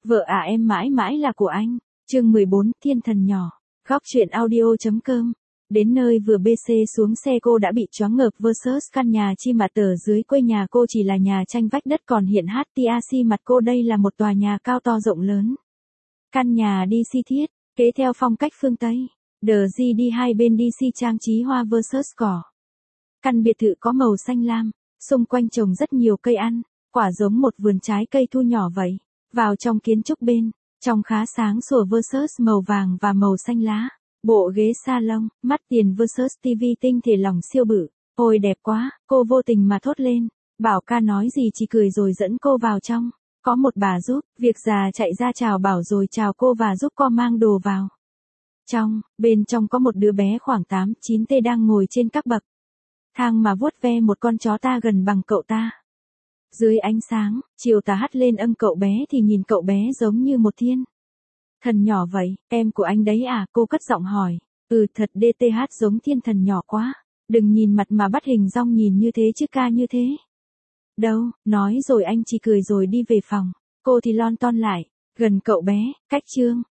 Vợ à em mãi mãi là của anh. Chương 14, Thiên thần nhỏ. Góc truyện audio.com. Đến nơi vừa BC xuống xe cô đã bị choáng ngợp versus căn nhà chi mặt ở dưới quê nhà cô chỉ là nhà tranh vách đất còn hiện HTAC mặt cô đây là một tòa nhà cao to rộng lớn. Căn nhà DC thiết, kế theo phong cách phương Tây. đi hai bên DC trang trí hoa versus cỏ. Căn biệt thự có màu xanh lam, xung quanh trồng rất nhiều cây ăn, quả giống một vườn trái cây thu nhỏ vậy. Vào trong kiến trúc bên, trong khá sáng sủa versus màu vàng và màu xanh lá. Bộ ghế salon, mắt tiền versus TV tinh thể lỏng siêu bự. Ôi đẹp quá, cô vô tình mà thốt lên. Bảo ca nói gì chỉ cười rồi dẫn cô vào trong. Có một bà giúp, việc già chạy ra chào Bảo rồi chào cô và giúp cô mang đồ vào. Bên trong có một đứa bé khoảng 8-9 tê đang ngồi trên các bậc thang mà vuốt ve một con chó ta gần bằng cậu ta. Dưới ánh sáng, chiều tà hắt lên cậu bé thì nhìn cậu bé giống như một thiên thần nhỏ vậy. Em của anh đấy à? Cô cất giọng hỏi. Thật DTH giống thiên thần nhỏ quá. Đừng nhìn mặt mà bắt hình dong nhìn như thế chứ ca như thế. Đâu, nói rồi anh chỉ cười rồi đi về phòng. Cô thì lon ton lại, gần cậu bé, cách chương.